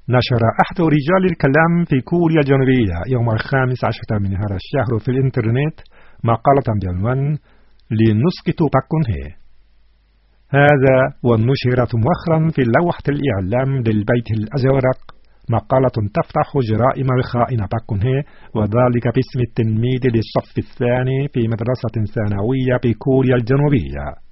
نشر أحد رجال الكلام في كوريا الجنوبية يوم 15 من هذا الشهر في الإنترنت مقالة بعنوان لنسقط باك كون هي. هذا ونشرت مؤخرا في لوحة الإعلام للبيت الأزرق مقالة تفتح جرائم الخائن باك كون هي، وذلك باسم التلميذ للصف الثاني في مدرسة ثانوية بكوريا الجنوبية.